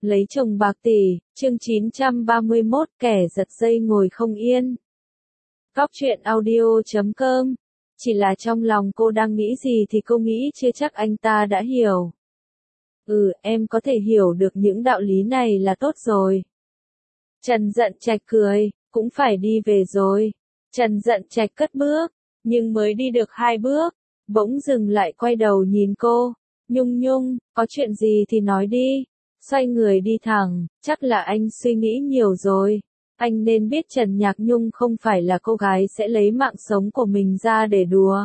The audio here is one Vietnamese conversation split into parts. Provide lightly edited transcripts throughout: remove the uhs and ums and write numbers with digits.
Lấy chồng bạc tỷ, chương 931, kẻ giật dây ngồi không yên. Cóc truyện audio.com. Chỉ là trong lòng cô đang nghĩ gì thì cô nghĩ chưa chắc anh ta đã hiểu. Em có thể hiểu được những đạo lý này là tốt rồi. Trần Dận Trạch cười, cũng phải đi về rồi. Trần Dận Trạch cất bước, nhưng mới đi được 2 bước, bỗng dừng lại quay đầu nhìn cô. Nhung, có chuyện gì thì nói đi. Xoay người đi thẳng, chắc là anh suy nghĩ nhiều rồi. Anh nên biết Trần Nhạc Nhung không phải là cô gái sẽ lấy mạng sống của mình ra để đùa.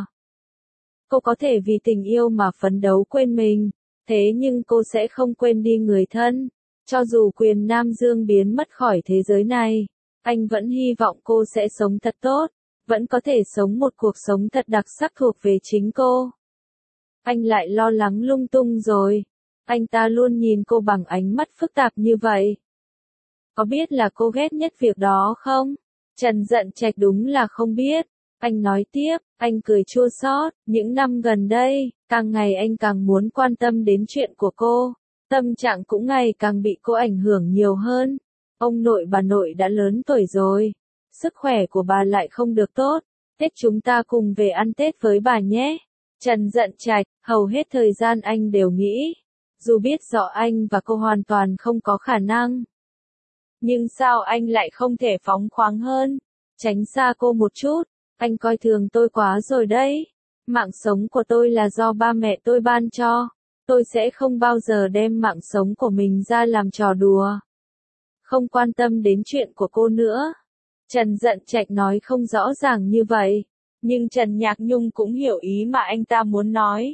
Cô có thể vì tình yêu mà phấn đấu quên mình, thế nhưng cô sẽ không quên đi người thân. Cho dù Quyền Nam Dương biến mất khỏi thế giới này, anh vẫn hy vọng cô sẽ sống thật tốt, vẫn có thể sống một cuộc sống thật đặc sắc thuộc về chính cô. Anh lại lo lắng lung tung rồi. Anh ta luôn nhìn cô bằng ánh mắt phức tạp như vậy. Có biết là cô ghét nhất việc đó không? Trần Dận Trạch đúng là không biết. Anh nói tiếp, anh cười chua xót, những năm gần đây, càng ngày anh càng muốn quan tâm đến chuyện của cô. Tâm trạng cũng ngày càng bị cô ảnh hưởng nhiều hơn. Ông nội bà nội đã lớn tuổi rồi. Sức khỏe của bà lại không được tốt. Tết chúng ta cùng về ăn Tết với bà nhé. Trần Dận Trạch, hầu hết thời gian anh đều nghĩ. Dù biết rõ anh và cô hoàn toàn không có khả năng. Nhưng sao anh lại không thể phóng khoáng hơn? Tránh xa cô một chút. Anh coi thường tôi quá rồi đấy. Mạng sống của tôi là do ba mẹ tôi ban cho. Tôi sẽ không bao giờ đem mạng sống của mình ra làm trò đùa. Không quan tâm đến chuyện của cô nữa. Trần Dận Trạch nói không rõ ràng như vậy. Nhưng Trần Nhạc Nhung cũng hiểu ý mà anh ta muốn nói.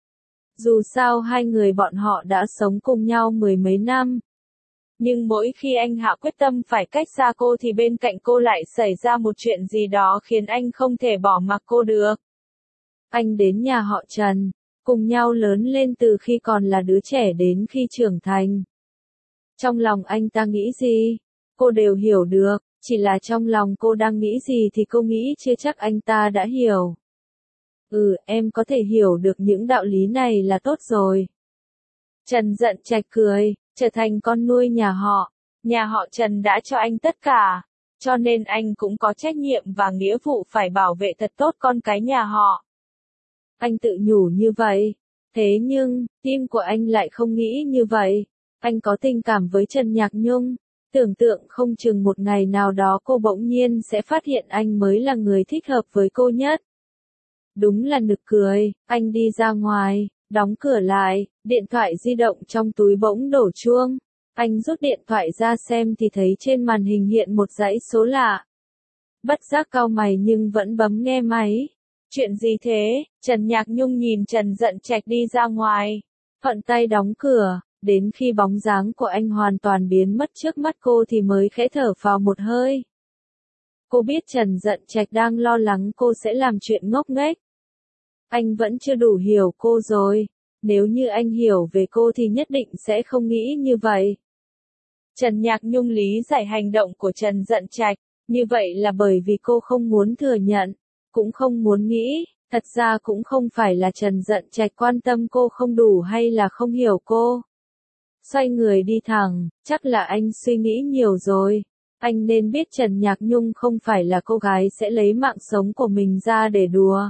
Dù sao hai người bọn họ đã sống cùng nhau 10 mấy năm. Nhưng mỗi khi anh hạ quyết tâm phải cách xa cô thì bên cạnh cô lại xảy ra một chuyện gì đó khiến anh không thể bỏ mặc cô được. Anh đến nhà họ Trần, cùng nhau lớn lên từ khi còn là đứa trẻ đến khi trưởng thành. Trong lòng anh ta nghĩ gì, cô đều hiểu được, chỉ là trong lòng cô đang nghĩ gì thì cô nghĩ chưa chắc anh ta đã hiểu. Em có thể hiểu được những đạo lý này là tốt rồi. Trần Dận Trạch cười, trở thành con nuôi nhà họ Trần đã cho anh tất cả, cho nên anh cũng có trách nhiệm và nghĩa vụ phải bảo vệ thật tốt con cái nhà họ. Anh tự nhủ như vậy, thế nhưng, tim của anh lại không nghĩ như vậy. Anh có tình cảm với Trần Nhạc Nhung, tưởng tượng không chừng một ngày nào đó cô bỗng nhiên sẽ phát hiện anh mới là người thích hợp với cô nhất. Đúng là nực cười, anh đi ra ngoài, đóng cửa lại, điện thoại di động trong túi bỗng đổ chuông. Anh rút điện thoại ra xem thì thấy trên màn hình hiện một dãy số lạ. Bất giác cau mày nhưng vẫn bấm nghe máy. Chuyện gì thế? Trần Nhạc Nhung nhìn Trần Dận Trạch đi ra ngoài. Thuận tay đóng cửa, đến khi bóng dáng của anh hoàn toàn biến mất trước mắt cô thì mới khẽ thở phào một hơi. Cô biết Trần Dận Trạch đang lo lắng cô sẽ làm chuyện ngốc nghếch. Anh vẫn chưa đủ hiểu cô rồi. Nếu như anh hiểu về cô thì nhất định sẽ không nghĩ như vậy. Trần Nhạc Nhung lý giải hành động của Trần Dận Trạch, như vậy là bởi vì cô không muốn thừa nhận, cũng không muốn nghĩ, thật ra cũng không phải là Trần Dận Trạch quan tâm cô không đủ hay là không hiểu cô. Xoay người đi thẳng, chắc là anh suy nghĩ nhiều rồi. Anh nên biết Trần Nhạc Nhung không phải là cô gái sẽ lấy mạng sống của mình ra để đùa.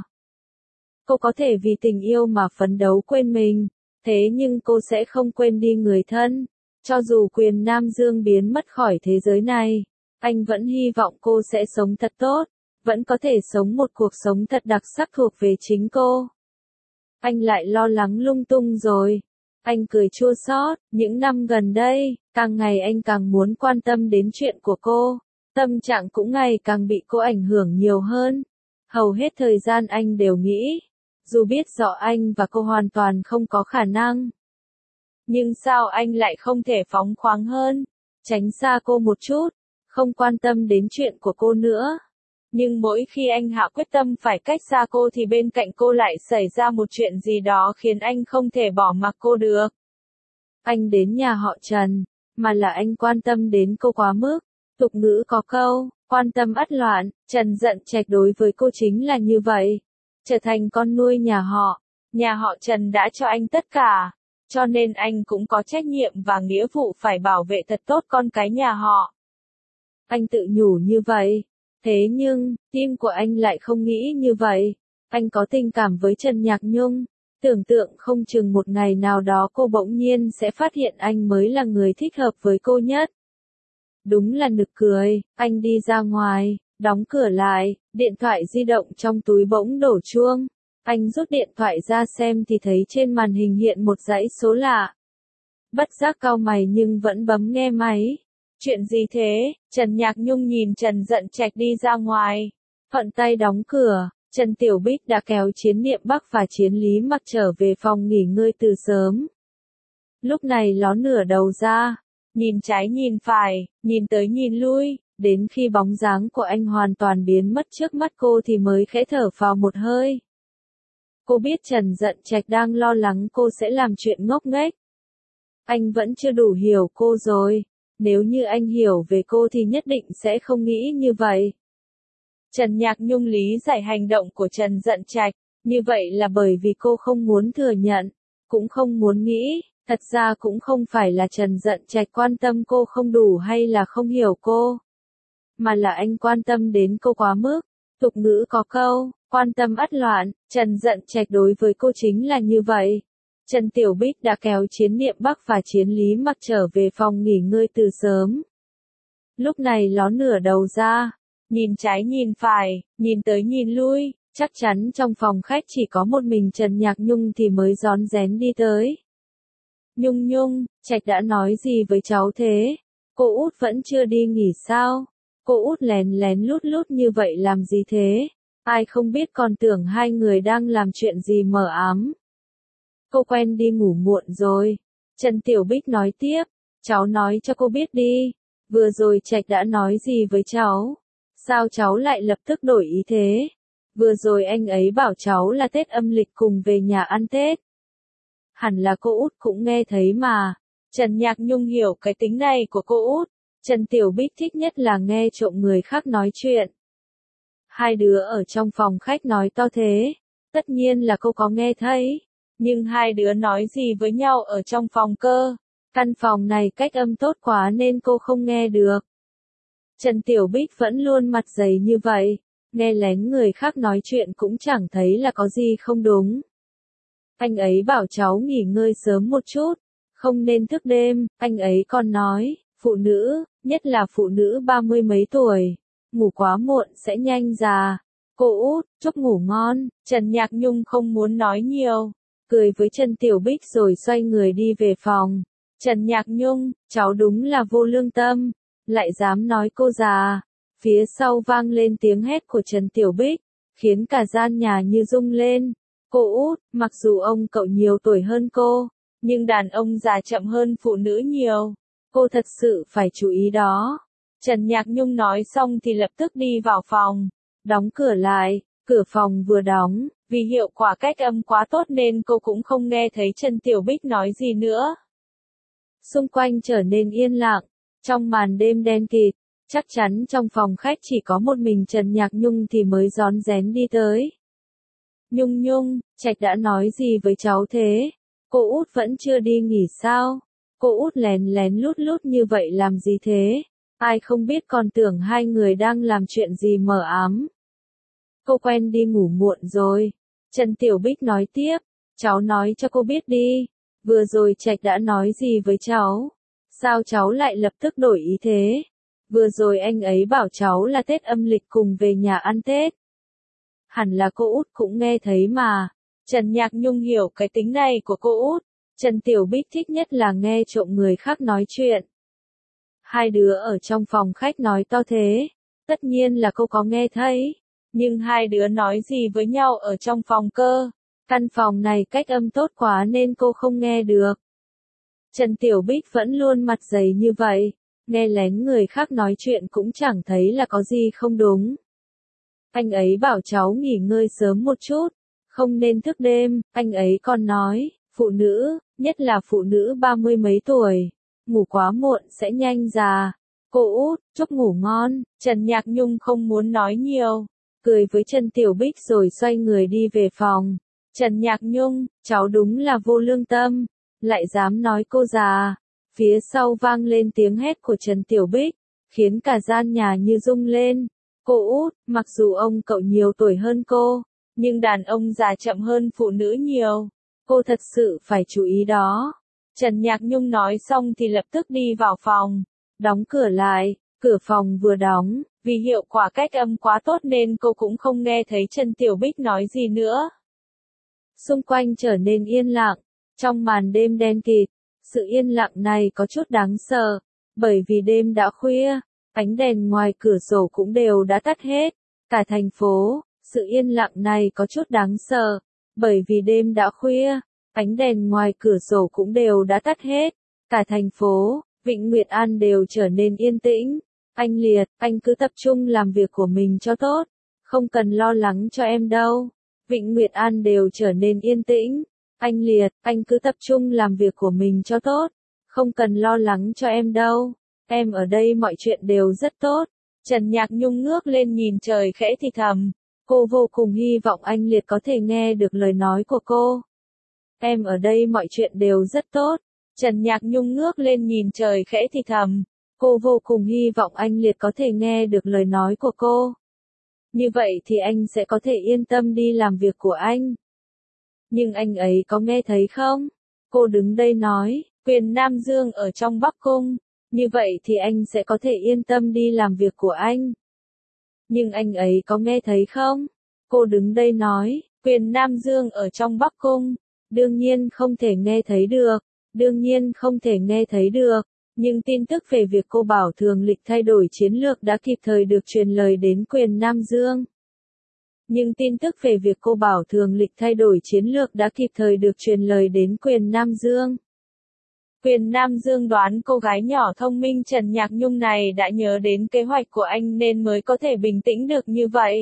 Cô có thể vì tình yêu mà phấn đấu quên mình, thế nhưng cô sẽ không quên đi người thân. Cho dù Quyền Nam Dương biến mất khỏi thế giới này, anh vẫn hy vọng cô sẽ sống thật tốt, vẫn có thể sống một cuộc sống thật đặc sắc thuộc về chính cô. Anh lại lo lắng lung tung rồi. Anh cười chua xót, những năm gần đây, càng ngày anh càng muốn quan tâm đến chuyện của cô. Tâm trạng cũng ngày càng bị cô ảnh hưởng nhiều hơn. Hầu hết thời gian anh đều nghĩ. Dù biết rõ anh và cô hoàn toàn không có khả năng. Nhưng sao anh lại không thể phóng khoáng hơn? Tránh xa cô một chút, không quan tâm đến chuyện của cô nữa. Nhưng mỗi khi anh hạ quyết tâm phải cách xa cô thì bên cạnh cô lại xảy ra một chuyện gì đó khiến anh không thể bỏ mặc cô được. Anh đến nhà họ Trần, mà là anh quan tâm đến cô quá mức. Tục ngữ có câu, quan tâm ắt loạn, Trần Dận Trạch đối với cô chính là như vậy. Trở thành con nuôi nhà họ Trần đã cho anh tất cả, cho nên anh cũng có trách nhiệm và nghĩa vụ phải bảo vệ thật tốt con cái nhà họ. Anh tự nhủ như vậy. Thế nhưng, tim của anh lại không nghĩ như vậy. Anh có tình cảm với Trần Nhạc Nhung. Tưởng tượng không chừng một ngày nào đó cô bỗng nhiên sẽ phát hiện anh mới là người thích hợp với cô nhất. Đúng là nực cười, anh đi ra ngoài, đóng cửa lại, điện thoại di động trong túi bỗng đổ chuông. Anh rút điện thoại ra xem thì thấy trên màn hình hiện một dãy số lạ. Bất giác cau mày nhưng vẫn bấm nghe máy. Chuyện gì thế? Trần Nhạc Nhung nhìn Trần Dận Trạch đi ra ngoài. Thuận tay đóng cửa, Trần Tiểu Bích đã kéo Chiến Niệm Bắc và Chiến Lý Mặc trở về phòng nghỉ ngơi từ sớm. Lúc này ló nửa đầu ra, nhìn trái nhìn phải, nhìn tới nhìn lui, đến khi bóng dáng của anh hoàn toàn biến mất trước mắt cô thì mới khẽ thở phào một hơi. Cô biết Trần Dận Trạch đang lo lắng cô sẽ làm chuyện ngốc nghếch. Anh vẫn chưa đủ hiểu cô rồi. Nếu như anh hiểu về cô thì nhất định sẽ không nghĩ như vậy. Trần Nhạc Nhung lý giải hành động của Trần Dận Trạch, như vậy là bởi vì cô không muốn thừa nhận, cũng không muốn nghĩ, thật ra cũng không phải là Trần Dận Trạch quan tâm cô không đủ hay là không hiểu cô, mà là anh quan tâm đến cô quá mức. Tục ngữ có câu, quan tâm ắt loạn, Trần Dận Trạch đối với cô chính là như vậy. Trần Tiểu Bích đã kéo Chiến Niệm Bắc và Chiến Lý Mặc trở về phòng nghỉ ngơi từ sớm. Lúc này ló nửa đầu ra, nhìn trái nhìn phải, nhìn tới nhìn lui, chắc chắn trong phòng khách chỉ có một mình Trần Nhạc Nhung thì mới rón rén đi tới. Nhung Nhung, Trạch đã nói gì với cháu thế? Cô út vẫn chưa đi nghỉ sao? Cô út lén lén lút lút như vậy làm gì thế? Ai không biết còn tưởng hai người đang làm chuyện gì mờ ám. Cô quen đi ngủ muộn rồi. Trần Tiểu Bích nói tiếp, cháu nói cho cô biết đi. Vừa rồi Trạch đã nói gì với cháu? Sao cháu lại lập tức đổi ý thế? Vừa rồi anh ấy bảo cháu là Tết âm lịch cùng về nhà ăn Tết. Hẳn là cô út cũng nghe thấy mà. Trần Nhạc Nhung hiểu cái tính này của cô út. Trần Tiểu Bích thích nhất là nghe trộm người khác nói chuyện. Hai đứa ở trong phòng khách nói to thế. Tất nhiên là cô có nghe thấy. Nhưng hai đứa nói gì với nhau ở trong phòng cơ? Căn phòng này cách âm tốt quá nên cô không nghe được. Trần Tiểu Bích vẫn luôn mặt dày như vậy. Nghe lén người khác nói chuyện cũng chẳng thấy là có gì không đúng. Anh ấy bảo cháu nghỉ ngơi sớm một chút. Không nên thức đêm, anh ấy còn nói, phụ nữ, nhất là phụ nữ 30 mấy tuổi, ngủ quá muộn sẽ nhanh già. Cô út, chúc ngủ ngon. Trần Nhạc Nhung không muốn nói nhiều, cười với Trần Tiểu Bích rồi xoay người đi về phòng. Trần Nhạc Nhung, cháu đúng là vô lương tâm, lại dám nói cô già. Phía sau vang lên tiếng hét của Trần Tiểu Bích, khiến cả gian nhà như rung lên. Cô út, mặc dù ông cậu nhiều tuổi hơn cô, nhưng đàn ông già chậm hơn phụ nữ nhiều. Cô thật sự phải chú ý đó. Trần Nhạc Nhung nói xong thì lập tức đi vào phòng, đóng cửa lại. Cửa phòng vừa đóng, vì hiệu quả cách âm quá tốt nên cô cũng không nghe thấy Trần Tiểu Bích nói gì nữa. Xung quanh trở nên yên lặng, trong màn đêm đen kịt, chắc chắn trong phòng khách chỉ có một mình Trần Nhạc Nhung thì mới rón rén đi tới. Nhung Nhung, Trạch đã nói gì với cháu thế? Cô út vẫn chưa đi nghỉ sao? Cô út lén lén lút lút như vậy làm gì thế? Ai không biết còn tưởng hai người đang làm chuyện gì mờ ám. Cô quen đi ngủ muộn rồi. Trần Tiểu Bích nói tiếp, cháu nói cho cô biết đi. Vừa rồi Trạch đã nói gì với cháu? Sao cháu lại lập tức đổi ý thế? Vừa rồi anh ấy bảo cháu là Tết âm lịch cùng về nhà ăn Tết. Hẳn là cô út cũng nghe thấy mà. Trần Nhạc Nhung hiểu cái tính này của cô út. Trần Tiểu Bích thích nhất là nghe trộm người khác nói chuyện. Hai đứa ở trong phòng khách nói to thế. Tất nhiên là cô có nghe thấy. Nhưng hai đứa nói gì với nhau ở trong phòng cơ? Căn phòng này cách âm tốt quá nên cô không nghe được. Trần Tiểu Bích vẫn luôn mặt dày như vậy. Nghe lén người khác nói chuyện cũng chẳng thấy là có gì không đúng. Anh ấy bảo cháu nghỉ ngơi sớm một chút, không nên thức đêm. Anh ấy còn nói, phụ nữ, nhất là phụ nữ 30 mấy tuổi, ngủ quá muộn sẽ nhanh già. Cô út, chúc ngủ ngon. Trần Nhạc Nhung không muốn nói nhiều, cười với Trần Tiểu Bích rồi xoay người đi về phòng. Trần Nhạc Nhung, cháu đúng là vô lương tâm, lại dám nói cô già. Phía sau vang lên tiếng hét của Trần Tiểu Bích, khiến cả gian nhà như rung lên. Cô út, mặc dù ông cậu nhiều tuổi hơn cô, nhưng đàn ông già chậm hơn phụ nữ nhiều. Cô thật sự phải chú ý đó. Trần Nhạc Nhung nói xong thì lập tức đi vào phòng, đóng cửa lại. Cửa phòng vừa đóng, vì hiệu quả cách âm quá tốt nên cô cũng không nghe thấy Trần Tiểu Bích nói gì nữa. Xung quanh trở nên yên lặng, trong màn đêm đen kịt. Sự yên lặng này có chút đáng sợ, bởi vì đêm đã khuya, ánh đèn ngoài cửa sổ cũng đều đã tắt hết. Cả thành phố, sự yên lặng này có chút đáng sợ, bởi vì đêm đã khuya, ánh đèn ngoài cửa sổ cũng đều đã tắt hết. Cả thành phố, Vịnh Nguyệt An đều trở nên yên tĩnh. Anh Liệt, anh cứ tập trung làm việc của mình cho tốt, không cần lo lắng cho em đâu. Vịnh Nguyệt An đều trở nên yên tĩnh. Anh Liệt, anh cứ tập trung làm việc của mình cho tốt, không cần lo lắng cho em đâu. Em ở đây mọi chuyện đều rất tốt. Trần Nhạc Nhung ngước lên nhìn trời khẽ thì thầm. Cô vô cùng hy vọng anh Liệt có thể nghe được lời nói của cô. Em ở đây mọi chuyện đều rất tốt. Trần Nhạc Nhung ngước lên nhìn trời khẽ thì thầm. Cô vô cùng hy vọng anh Liệt có thể nghe được lời nói của cô. Như vậy thì anh sẽ có thể yên tâm đi làm việc của anh. Nhưng anh ấy có nghe thấy không? Cô đứng đây nói, Quyền Nam Dương ở trong Bắc Cung. Như vậy thì anh sẽ có thể yên tâm đi làm việc của anh. Nhưng anh ấy có nghe thấy không? Cô đứng đây nói, Quyền Nam Dương ở trong Bắc Cung. Đương nhiên không thể nghe thấy được. Đương nhiên không thể nghe thấy được. Nhưng tin tức về việc cô Bảo Thường Lịch thay đổi chiến lược đã kịp thời được truyền lời đến Quyền Nam Dương. Nhưng tin tức về việc cô Bảo Thường Lịch thay đổi chiến lược đã kịp thời được truyền lời đến Quyền Nam Dương. Quyền Nam Dương đoán cô gái nhỏ thông minh Trần Nhạc Nhung này đã nhớ đến kế hoạch của anh nên mới có thể bình tĩnh được như vậy.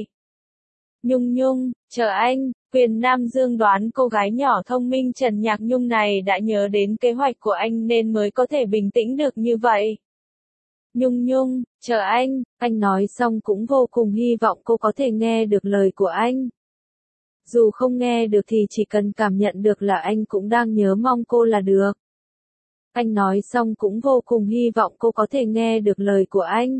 Nhung Nhung, chờ anh. Quyền Nam Dương đoán cô gái nhỏ thông minh Trần Nhạc Nhung này đã nhớ đến kế hoạch của anh nên mới có thể bình tĩnh được như vậy. Nhung Nhung, chờ anh nói xong cũng vô cùng hy vọng cô có thể nghe được lời của anh. Dù không nghe được thì chỉ cần cảm nhận được là anh cũng đang nhớ mong cô là được. Anh nói xong cũng vô cùng hy vọng cô có thể nghe được lời của anh.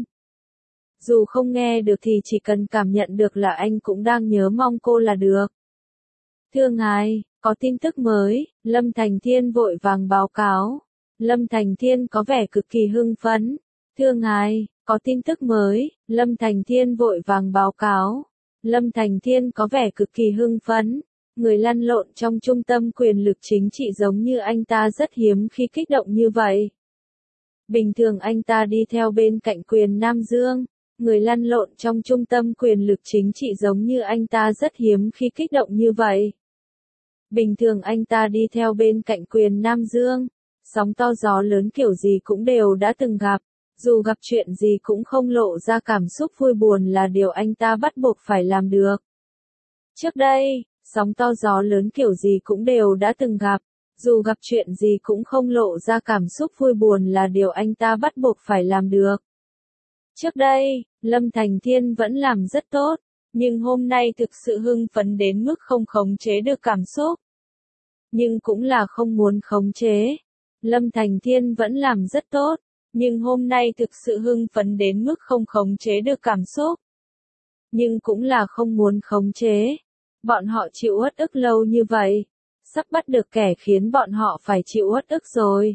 Dù không nghe được thì chỉ cần cảm nhận được là anh cũng đang nhớ mong cô là được. Thưa ngài, có tin tức mới, Lâm Thành Thiên vội vàng báo cáo. Lâm Thành Thiên có vẻ cực kỳ hưng phấn. Thưa ngài, có tin tức mới, Lâm Thành Thiên vội vàng báo cáo. Lâm Thành Thiên có vẻ cực kỳ hưng phấn. Người lăn lộn trong trung tâm quyền lực chính trị giống như anh ta rất hiếm khi kích động như vậy. Bình thường anh ta đi theo bên cạnh Quyền Nam Dương. Người lăn lộn trong trung tâm quyền lực chính trị giống như anh ta rất hiếm khi kích động như vậy. Bình thường anh ta đi theo bên cạnh Quyền Nam Dương. Sóng to gió lớn kiểu gì cũng đều đã từng gặp. Dù gặp chuyện gì cũng không lộ ra cảm xúc vui buồn là điều anh ta bắt buộc phải làm được. Trước đây, sóng to gió lớn kiểu gì cũng đều đã từng gặp. Dù gặp chuyện gì cũng không lộ ra cảm xúc vui buồn là điều anh ta bắt buộc phải làm được. Trước đây, Lâm Thành Thiên vẫn làm rất tốt, nhưng hôm nay thực sự hưng phấn đến mức không khống chế được cảm xúc. Nhưng cũng là không muốn khống chế. Lâm Thành Thiên vẫn làm rất tốt, nhưng hôm nay thực sự hưng phấn đến mức không khống chế được cảm xúc. Nhưng cũng là không muốn khống chế. Bọn họ chịu uất ức lâu như vậy, sắp bắt được kẻ khiến bọn họ phải chịu uất ức rồi.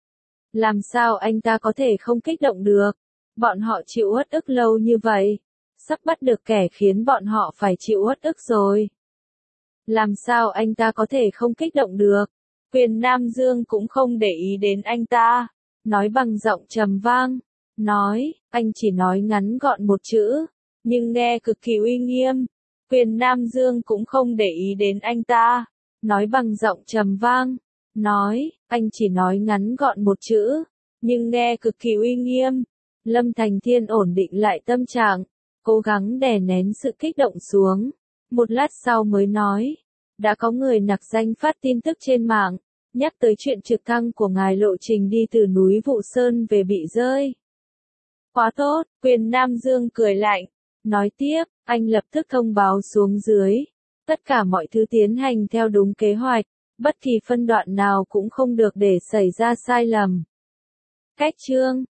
Làm sao anh ta có thể không kích động được? Bọn họ chịu uất ức lâu như vậy, sắp bắt được kẻ khiến bọn họ phải chịu uất ức rồi. Làm sao anh ta có thể không kích động được? Quyền Nam Dương cũng không để ý đến anh ta, nói bằng giọng trầm vang, nói, anh chỉ nói ngắn gọn một chữ, nhưng nghe cực kỳ uy nghiêm. Quyền Nam Dương cũng không để ý đến anh ta, nói bằng giọng trầm vang, nói, anh chỉ nói ngắn gọn một chữ, nhưng nghe cực kỳ uy nghiêm. Lâm Thành Thiên ổn định lại tâm trạng, cố gắng đè nén sự kích động xuống. Một lát sau mới nói, đã có người nặc danh phát tin tức trên mạng, nhắc tới chuyện trực thăng của ngài lộ trình đi từ núi Vụ Sơn về bị rơi. Quá tốt, Quyền Nam Dương cười lạnh, nói tiếp, anh lập tức thông báo xuống dưới. Tất cả mọi thứ tiến hành theo đúng kế hoạch, Bất kỳ phân đoạn nào cũng không được để xảy ra sai lầm. Cách chương